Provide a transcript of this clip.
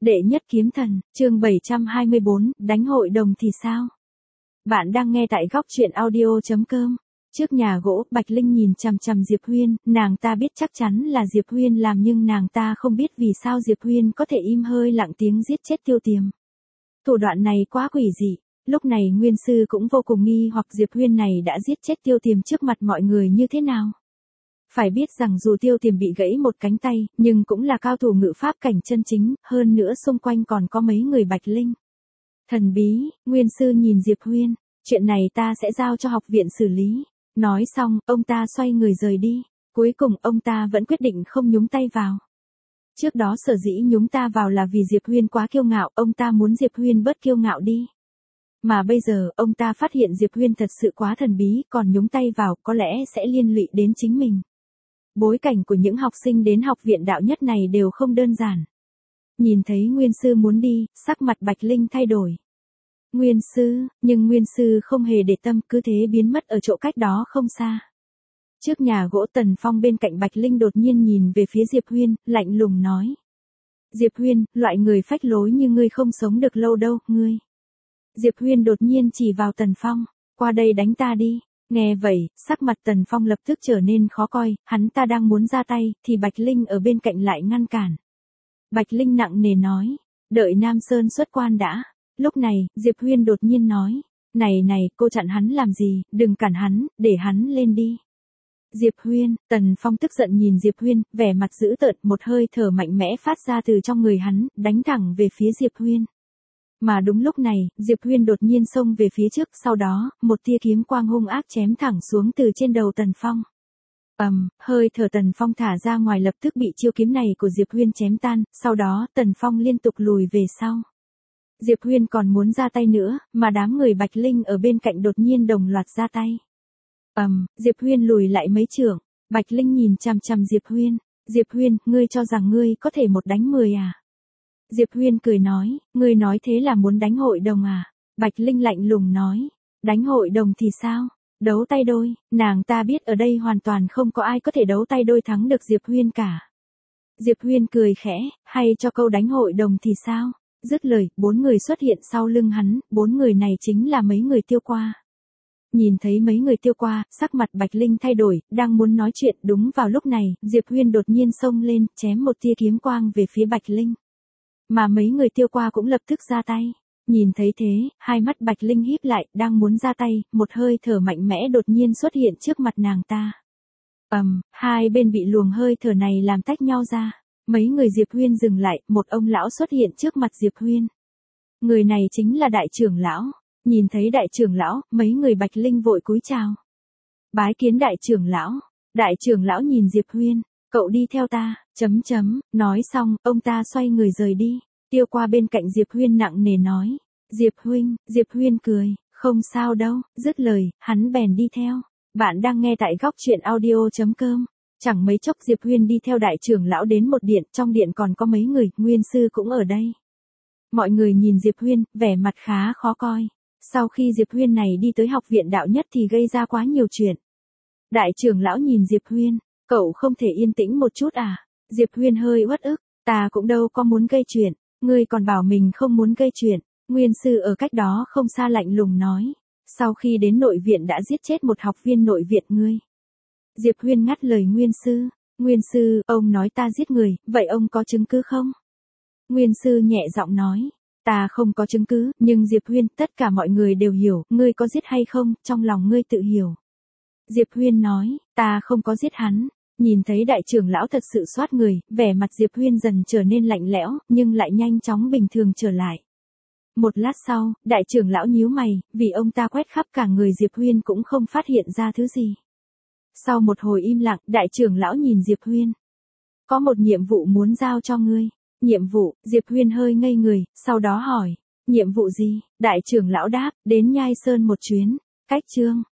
Đệ nhất kiếm thần, chương 724, đánh hội đồng thì sao? Bạn đang nghe tại góc truyện audio.com. Trước nhà gỗ, Bạch Linh nhìn chằm chằm Diệp Huyên, nàng ta biết chắc chắn là Diệp Huyên làm nhưng nàng ta không biết vì sao Diệp Huyên có thể im hơi lặng tiếng giết chết Tiêu Tiềm. Thủ đoạn này quá quỷ dị. Lúc này Nguyên Sư cũng vô cùng nghi hoặc Diệp Huyên này đã giết chết Tiêu Tiềm trước mặt mọi người như thế nào. Phải biết rằng dù Tiêu Tiềm bị gãy một cánh tay, nhưng cũng là cao thủ ngự pháp cảnh chân chính, hơn nữa xung quanh còn có mấy người Bạch Linh. Thần bí, Nguyên Sư nhìn Diệp Huyên, chuyện này ta sẽ giao cho học viện xử lý. Nói xong, ông ta xoay người rời đi. Cuối cùng ông ta vẫn quyết định không nhúng tay vào. Trước đó sở dĩ nhúng ta vào là vì Diệp Huyên quá kiêu ngạo, ông ta muốn Diệp Huyên bớt kiêu ngạo đi. Mà bây giờ, ông ta phát hiện Diệp Huyên thật sự quá thần bí, còn nhúng tay vào có lẽ sẽ liên lụy đến chính mình. Bối cảnh của những học sinh đến học viện đạo nhất này đều không đơn giản. Nhìn thấy Nguyên Sư muốn đi, sắc mặt Bạch Linh thay đổi. Nguyên Sư, nhưng Nguyên Sư không hề để tâm, cứ thế biến mất ở chỗ cách đó không xa. Trước nhà gỗ Tần Phong bên cạnh Bạch Linh đột nhiên nhìn về phía Diệp Huyên, lạnh lùng nói. Diệp Huyên, loại người phách lối như ngươi không sống được lâu đâu, ngươi. Diệp Huyên đột nhiên chỉ vào Tần Phong, qua đây đánh ta đi. Nghe vậy, sắc mặt Tần Phong lập tức trở nên khó coi, hắn ta đang muốn ra tay, thì Bạch Linh ở bên cạnh lại ngăn cản. Bạch Linh nặng nề nói, đợi Nam Sơn xuất quan đã. Lúc này, Diệp Huyên đột nhiên nói, này, cô chặn hắn làm gì, đừng cản hắn, để hắn lên đi. Diệp Huyên, Tần Phong tức giận nhìn Diệp Huyên, vẻ mặt dữ tợn, một hơi thở mạnh mẽ phát ra từ trong người hắn, đánh thẳng về phía Diệp Huyên. Mà đúng lúc này, Diệp Huyên đột nhiên xông về phía trước, sau đó, một tia kiếm quang hung ác chém thẳng xuống từ trên đầu Tần Phong. Hơi thở Tần Phong thả ra ngoài lập tức bị chiêu kiếm này của Diệp Huyên chém tan, sau đó Tần Phong liên tục lùi về sau. Diệp Huyên còn muốn ra tay nữa, mà đám người Bạch Linh ở bên cạnh đột nhiên đồng loạt ra tay. Diệp Huyên lùi lại mấy trượng, Bạch Linh nhìn chằm chằm Diệp Huyên. Diệp Huyên, ngươi cho rằng ngươi có thể một đánh 10 à? Diệp Huyên cười nói, ngươi nói thế là muốn đánh hội đồng à? Bạch Linh lạnh lùng nói, đánh hội đồng thì sao? Đấu tay đôi, nàng ta biết ở đây hoàn toàn không có ai có thể đấu tay đôi thắng được Diệp Huyên cả. Diệp Huyên cười khẽ, hay cho câu đánh hội đồng thì sao? Dứt lời, 4 người xuất hiện sau lưng hắn, 4 người này chính là mấy người Tiêu Qua. Nhìn thấy mấy người Tiêu Qua, sắc mặt Bạch Linh thay đổi, đang muốn nói chuyện, đúng vào lúc này, Diệp Huyên đột nhiên xông lên, chém một tia kiếm quang về phía Bạch Linh. Mà mấy người Tiêu Qua cũng lập tức ra tay. Nhìn thấy thế, hai mắt Bạch Linh híp lại, đang muốn ra tay, một hơi thở mạnh mẽ đột nhiên xuất hiện trước mặt nàng ta. Hai bên bị luồng hơi thở này làm tách nhau ra. Mấy người Diệp Huyên dừng lại, một ông lão xuất hiện trước mặt Diệp Huyên. Người này chính là đại trưởng lão. Nhìn thấy đại trưởng lão, mấy người Bạch Linh vội cúi chào. Bái kiến đại trưởng lão. Đại trưởng lão nhìn Diệp Huyên, cậu đi theo ta, nói xong, ông ta xoay người rời đi. Tiêu Qua bên cạnh Diệp Huyên nặng nề nói. Diệp huynh, Diệp Huyên cười, không sao đâu, dứt lời, hắn bèn đi theo. Bạn đang nghe tại góc truyện audio.com. Chẳng mấy chốc Diệp Huyên đi theo đại trưởng lão đến một điện, trong điện còn có mấy người, Nguyên Sư cũng ở đây. Mọi người nhìn Diệp Huyên, vẻ mặt khá khó coi. Sau khi Diệp Huyên này đi tới học viện đạo nhất thì gây ra quá nhiều chuyện. Đại trưởng lão nhìn Diệp Huyên, cậu không thể yên tĩnh một chút à? Diệp Huyên hơi uất ức, ta cũng đâu có muốn gây chuyện, ngươi còn bảo mình không muốn gây chuyện. Nguyên Sư ở cách đó không xa lạnh lùng nói, sau khi đến nội viện đã giết chết một học viên nội viện ngươi. Diệp Huyên ngắt lời Nguyên Sư. Nguyên Sư, ông nói ta giết người, vậy ông có chứng cứ không? Nguyên Sư nhẹ giọng nói, ta không có chứng cứ, nhưng Diệp Huyên, tất cả mọi người đều hiểu, ngươi có giết hay không, trong lòng ngươi tự hiểu. Diệp Huyên nói, ta không có giết hắn. Nhìn thấy đại trưởng lão thật sự soát người, vẻ mặt Diệp Huyên dần trở nên lạnh lẽo, nhưng lại nhanh chóng bình thường trở lại. Một lát sau, đại trưởng lão nhíu mày, vì ông ta quét khắp cả người Diệp Huyên cũng không phát hiện ra thứ gì. Sau một hồi im lặng, đại trưởng lão nhìn Diệp Huyên. Có một nhiệm vụ muốn giao cho ngươi. Nhiệm vụ, Diệp Huyên hơi ngây người, sau đó hỏi. Nhiệm vụ gì? Đại trưởng lão đáp, đến Nhai Sơn một chuyến. Cách chương.